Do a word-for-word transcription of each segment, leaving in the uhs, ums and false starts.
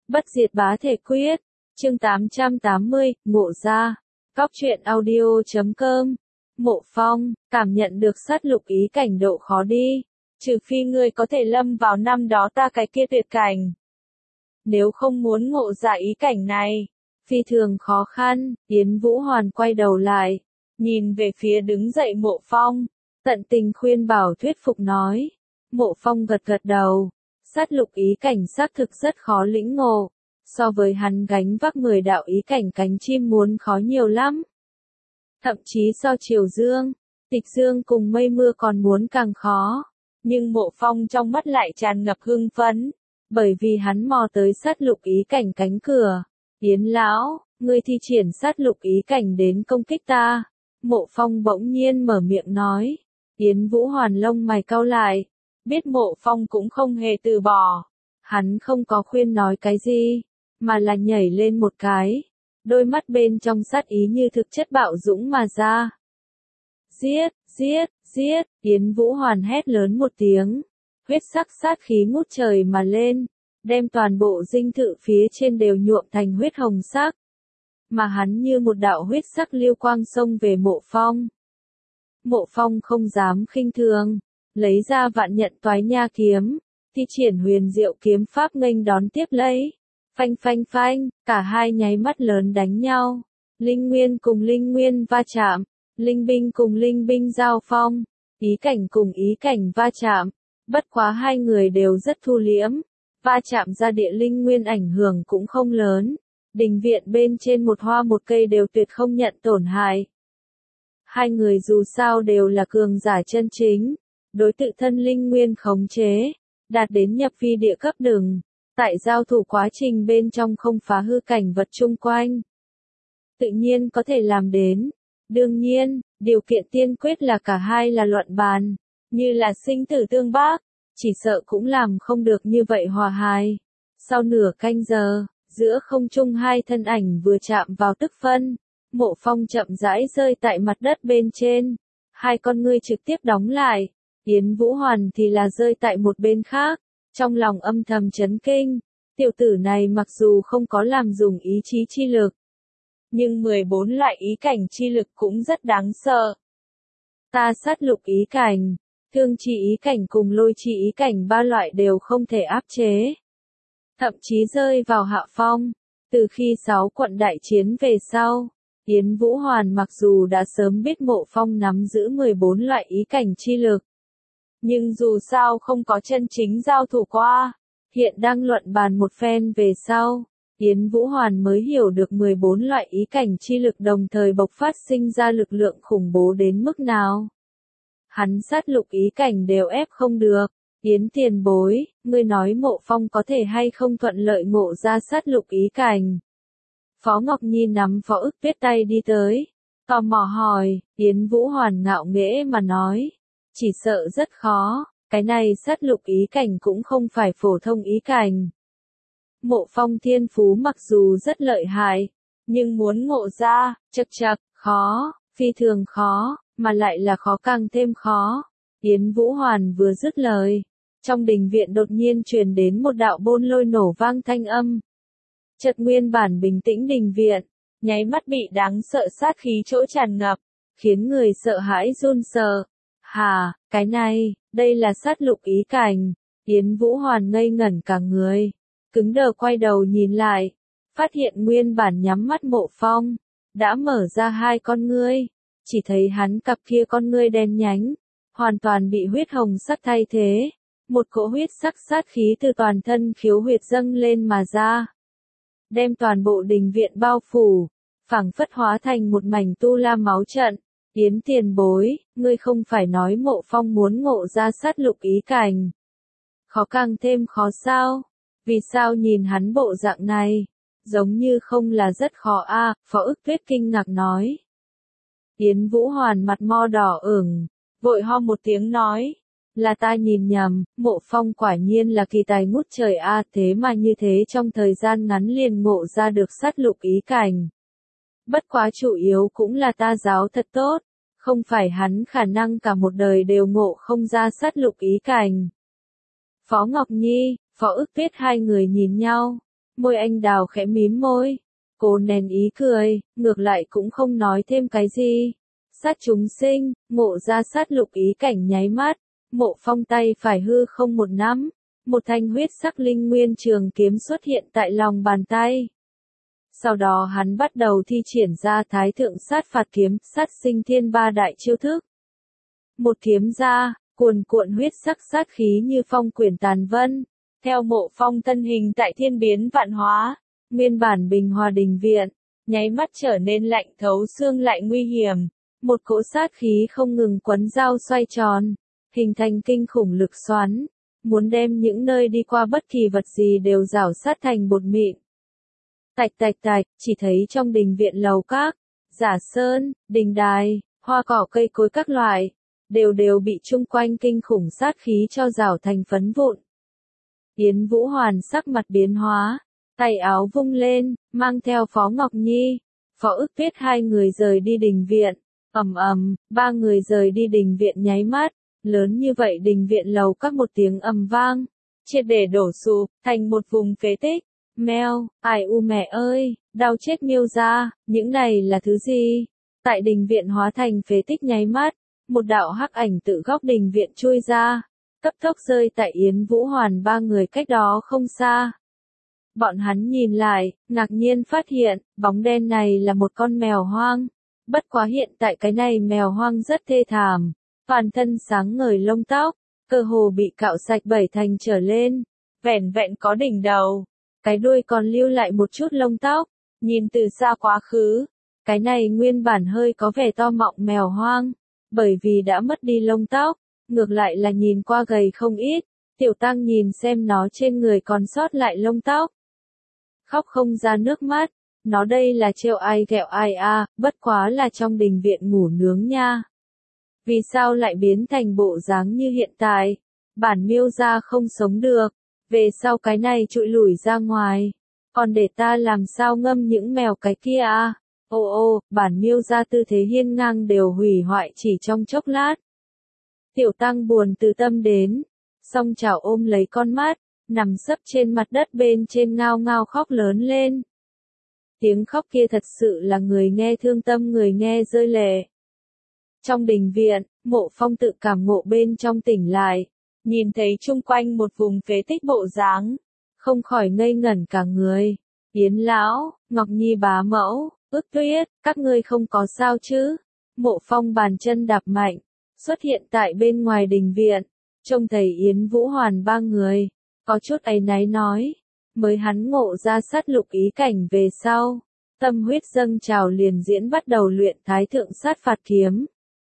Bất diệt bá thể quyết, chương tám trăm tám mươi, ngộ ra. Cóc truyện audio chấm com. Mộ Phong, cảm nhận được sát lục ý cảnh độ khó đi. Trừ phi ngươi có thể lâm vào năm đó ta cái kia tuyệt cảnh. Nếu không muốn ngộ ra ý cảnh này, phi thường khó khăn. Yến Vũ Hoàn quay đầu lại, nhìn về phía đứng dậy Mộ Phong, tận tình khuyên bảo thuyết phục nói. Mộ Phong gật gật đầu. Sát lục ý cảnh xác thực rất khó lĩnh ngộ, so với hắn gánh vác mười đạo ý cảnh cánh chim muốn khó nhiều lắm. Thậm chí so Triều Dương, Tịch Dương cùng Mây Mưa còn muốn càng khó, nhưng Mộ Phong trong mắt lại tràn ngập hưng phấn, bởi vì hắn mò tới sát lục ý cảnh cánh cửa. Yến lão, ngươi thi triển sát lục ý cảnh đến công kích ta. Mộ Phong bỗng nhiên mở miệng nói. Yến Vũ Hoàn lông mày cau lại. Biết Mộ Phong cũng không hề từ bỏ. Hắn không có khuyên nói cái gì, mà là nhảy lên một cái. Đôi mắt bên trong sát ý như thực chất bạo dũng mà ra. Giết, giết, giết, Yến Vũ Hoàn hét lớn một tiếng. Huyết sắc sát khí ngút trời mà lên, đem toàn bộ dinh thự phía trên đều nhuộm thành huyết hồng sắc. Mà hắn như một đạo huyết sắc lưu quang xông về Mộ Phong. Mộ Phong không dám khinh thường. Lấy ra vạn nhận toái nha kiếm, thi triển huyền diệu kiếm pháp nghênh đón tiếp lấy. Phanh phanh phanh, cả hai nháy mắt lớn đánh nhau. Linh nguyên cùng linh nguyên va chạm, linh binh cùng linh binh giao phong, ý cảnh cùng ý cảnh va chạm. Bất quá hai người đều rất thu liễm, va chạm ra địa linh nguyên ảnh hưởng cũng không lớn. Đình viện bên trên một hoa một cây đều tuyệt không nhận tổn hại. Hai người dù sao đều là cường giả chân chính. Đối tự thân linh nguyên khống chế, đạt đến nhập vi địa cấp đường, tại giao thủ quá trình bên trong không phá hư cảnh vật chung quanh. Tự nhiên có thể làm đến. Đương nhiên, điều kiện tiên quyết là cả hai là luận bàn, như là sinh tử tương bác, chỉ sợ cũng làm không được như vậy hòa hài. Sau nửa canh giờ, giữa không trung hai thân ảnh vừa chạm vào tức phân, Mộ Phong chậm rãi rơi tại mặt đất bên trên, hai con ngươi trực tiếp đóng lại. Yến Vũ Hoàn thì là rơi tại một bên khác, trong lòng âm thầm chấn kinh, tiểu tử này mặc dù không có làm dùng ý chí chi lực, nhưng mười bốn loại ý cảnh chi lực cũng rất đáng sợ. Ta sát lục ý cảnh, thương chi ý cảnh cùng lôi chi ý cảnh ba loại đều không thể áp chế, thậm chí rơi vào hạ phong. Từ khi sáu quận đại chiến về sau, Yến Vũ Hoàn mặc dù đã sớm biết Mộ Phong nắm giữ mười bốn loại ý cảnh chi lực, nhưng dù sao không có chân chính giao thủ qua, hiện đang luận bàn một phen về sau, Yến Vũ Hoàn mới hiểu được mười bốn loại ý cảnh chi lực đồng thời bộc phát sinh ra lực lượng khủng bố đến mức nào. Hắn sát lục ý cảnh đều ép không được. Yến tiền bối, ngươi nói Mộ Phong có thể hay không thuận lợi ngộ ra sát lục ý cảnh? Phó Ngọc Nhi nắm Phó Ức Tuyết tay đi tới, tò mò hỏi. Yến Vũ Hoàn ngạo nghễ mà nói. Chỉ sợ rất khó, cái này sát lục ý cảnh cũng không phải phổ thông ý cảnh. Mộ Phong thiên phú mặc dù rất lợi hại, nhưng muốn ngộ ra, chật chật, khó, phi thường khó, mà lại là khó càng thêm khó. Yến Vũ Hoàn vừa dứt lời, trong đình viện đột nhiên truyền đến một đạo bôn lôi nổ vang thanh âm. Chợt nguyên bản bình tĩnh đình viện, nháy mắt bị đáng sợ sát khí chỗ tràn ngập, khiến người sợ hãi run sợ. Hà, cái này, đây là sát lục ý cảnh. Yến Vũ Hoàn ngây ngẩn cả người, cứng đờ quay đầu nhìn lại, phát hiện nguyên bản nhắm mắt Mộ Phong, đã mở ra hai con ngươi, chỉ thấy hắn cặp kia con ngươi đen nhánh, hoàn toàn bị huyết hồng sắc thay thế, một cỗ huyết sắc sát khí từ toàn thân khiếu huyệt dâng lên mà ra, đem toàn bộ đình viện bao phủ, phảng phất hóa thành một mảnh tu la máu trận. Yến tiền bối, ngươi không phải nói Mộ Phong muốn ngộ ra sát lục ý cảnh. Khó càng thêm khó sao? Vì sao nhìn hắn bộ dạng này? Giống như không là rất khó a. À, Phó Ức Tuyết kinh ngạc nói. Yến Vũ Hoàn mặt mo đỏ ửng, vội ho một tiếng nói. Là ta nhìn nhầm, Mộ Phong quả nhiên là kỳ tài ngút trời a. À, thế mà như thế trong thời gian ngắn liền ngộ ra được sát lục ý cảnh. Bất quá chủ yếu cũng là ta giáo thật tốt, không phải hắn khả năng cả một đời đều ngộ không ra sát lục ý cảnh. Phó Ngọc Nhi, Phó Ức Tuyết hai người nhìn nhau, Môi anh đào khẽ mím môi. Cô nén ý cười, ngược lại cũng không nói thêm cái gì. Sát chúng sinh, Ngộ ra sát lục ý cảnh nháy mắt. Mộ Phong tay phải hư không một nắm. Một thanh huyết sắc linh nguyên trường kiếm xuất hiện tại lòng bàn tay. Sau đó hắn bắt đầu thi triển ra thái thượng sát phạt kiếm, sát sinh thiên ba đại chiêu thức. Một kiếm ra, cuồn cuộn huyết sắc sát khí như phong quyển tàn vân. Theo Mộ Phong thân hình tại thiên biến vạn hóa, nguyên bản bình hòa đình viện, nháy mắt trở nên lạnh thấu xương lại nguy hiểm. Một cỗ sát khí không ngừng quấn dao xoay tròn, hình thành kinh khủng lực xoắn, muốn đem những nơi đi qua bất kỳ vật gì đều rảo sát thành bột mịn. Tạch tạch tạch, chỉ thấy trong đình viện lầu các, giả sơn, đình đài, hoa cỏ cây cối các loại, đều đều bị chung quanh kinh khủng sát khí cho rảo thành phấn vụn. Yến Vũ Hoàn sắc mặt biến hóa, tay áo vung lên, mang theo Phó Ngọc Nhi, Phó Ức Tuyết hai người rời đi đình viện. Ầm ầm, ba người rời đi đình viện nháy mắt, lớn như vậy đình viện lầu các một tiếng ầm vang, triệt để đổ sụp, thành một vùng phế tích. Mèo, ai u mẹ ơi, đau chết Miêu gia, những này là thứ gì? Tại đình viện hóa thành phế tích nháy mắt, một đạo hắc ảnh tự góc đình viện chui ra, cấp tốc rơi tại Yến Vũ Hoàn ba người cách đó không xa. Bọn hắn nhìn lại, ngạc nhiên phát hiện, bóng đen này là một con mèo hoang. Bất quá hiện tại cái này mèo hoang rất thê thảm, toàn thân sáng ngời lông tóc, cơ hồ bị cạo sạch bảy thành trở lên, vẻn vẹn có đỉnh đầu, cái đuôi còn lưu lại một chút lông tóc, nhìn từ xa quá khứ, cái này nguyên bản hơi có vẻ to mọng mèo hoang, bởi vì đã mất đi lông tóc, ngược lại là nhìn qua gầy không ít, Tiểu Tăng nhìn xem nó trên người còn sót lại lông tóc. Khóc không ra nước mắt. Nó đây là trêu ai ghẹo ai à, bất quá là trong đình viện ngủ nướng nha. Vì sao lại biến thành bộ dáng như hiện tại? Bản Miêu gia không sống được, về sau cái này trụi lủi ra ngoài. Còn để ta làm sao ngâm những mèo cái kia à? Ô ô, bản Miêu gia tư thế hiên ngang đều hủy hoại chỉ trong chốc lát. Tiểu Tăng buồn từ tâm đến, song chảo ôm lấy con mắt, nằm sấp trên mặt đất bên trên ngao ngao khóc lớn lên. Tiếng khóc kia thật sự là người nghe thương tâm người nghe rơi lệ. Trong đình viện, Mộ Phong tự cảm ngộ bên trong tỉnh lại, nhìn thấy chung quanh một vùng phế tích bộ dáng, không khỏi ngây ngẩn cả người. Yến lão, Ngọc Nhi bá mẫu, Ức Tuyết, các ngươi không có sao chứ? Mộ Phong bàn chân đạp mạnh, xuất hiện tại bên ngoài đình viện, trông thấy Yến Vũ Hoàn ba người, có chút áy náy nói. Mới hắn ngộ ra sát lục ý cảnh về sau, tâm huyết dâng trào liền diễn bắt đầu luyện thái thượng sát phạt kiếm.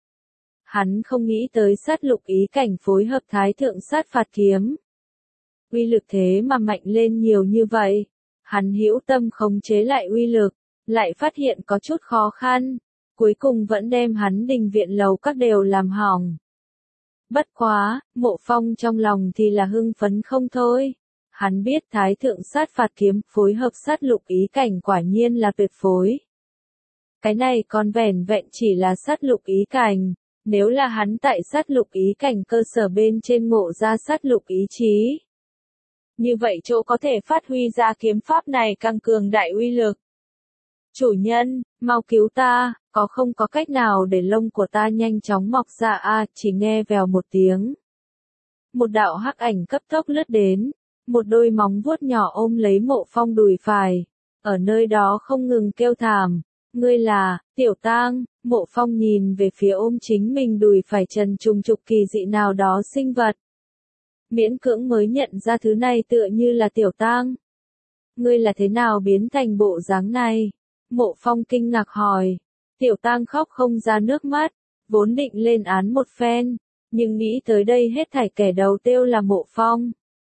Hắn không nghĩ tới sát lục ý cảnh phối hợp thái thượng sát phạt kiếm. Uy lực thế mà mạnh lên nhiều như vậy, hắn hữu tâm khống chế lại uy lực, lại phát hiện có chút khó khăn, cuối cùng vẫn đem hắn đình viện lầu các đều làm hỏng. Bất quá, Mộ Phong trong lòng thì là hưng phấn không thôi. Hắn biết thái thượng sát phạt kiếm phối hợp sát lục ý cảnh quả nhiên là tuyệt phối. Cái này còn vẻn vẹn chỉ là sát lục ý cảnh, nếu là hắn tại sát lục ý cảnh cơ sở bên trên ngộ ra sát lục ý chí. Như vậy chỗ có thể phát huy ra kiếm pháp này càng cường đại uy lực. Chủ nhân, mau cứu ta, có không có cách nào để lông của ta nhanh chóng mọc ra a? Chỉ nghe vèo một tiếng. Một đạo hắc ảnh cấp tốc lướt đến. Một đôi móng vuốt nhỏ ôm lấy Mộ Phong đùi phải, ở nơi đó không ngừng kêu thảm, ngươi là, Tiểu Tang. Mộ Phong nhìn về phía ôm chính mình đùi phải trần trùng trục kỳ dị nào đó sinh vật. Miễn cưỡng mới nhận ra thứ này tựa như là Tiểu Tang. Ngươi là thế nào biến thành bộ dáng này? Mộ Phong kinh ngạc hỏi. Tiểu Tang khóc không ra nước mắt, vốn định lên án một phen, nhưng nghĩ tới đây hết thảy kẻ đầu tiêu là Mộ Phong.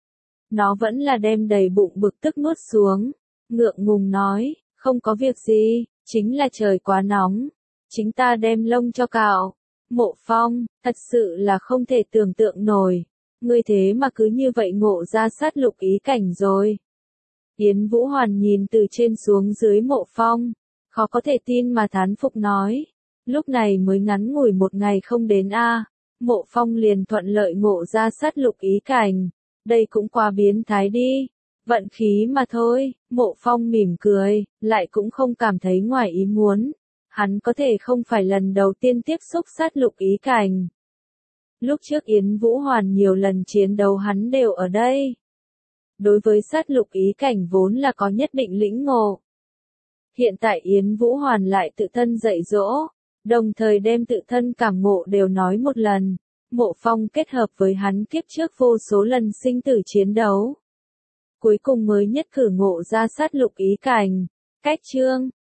Nó vẫn là đem đầy bụng bực tức nuốt xuống, ngượng ngùng nói, không có việc gì, chính là trời quá nóng, chính ta đem lông cho cạo. Mộ Phong, thật sự là không thể tưởng tượng nổi, ngươi thế mà cứ như vậy ngộ ra sát lục ý cảnh rồi. Yến Vũ Hoàn nhìn từ trên xuống dưới Mộ Phong, khó có thể tin mà thán phục nói, lúc này mới ngắn ngủi một ngày không đến a, Mộ Phong liền thuận lợi ngộ ra sát lục ý cảnh. Đây cũng quá biến thái đi, Vận khí mà thôi, Mộ Phong mỉm cười, lại cũng không cảm thấy ngoài ý muốn. Hắn có thể không phải lần đầu tiên tiếp xúc sát lục ý cảnh. Lúc trước Yến Vũ Hoàn nhiều lần chiến đấu hắn đều ở đây. Đối với sát lục ý cảnh vốn là có nhất định lĩnh ngộ. Hiện tại Yến Vũ Hoàn lại tự thân dạy dỗ, đồng thời đem tự thân cảm ngộ đều nói một lần. Mộ Phong kết hợp với hắn kiếp trước vô số lần sinh tử chiến đấu. Cuối cùng mới nhất cử ngộ ra sát lục ý cảnh. Cách chương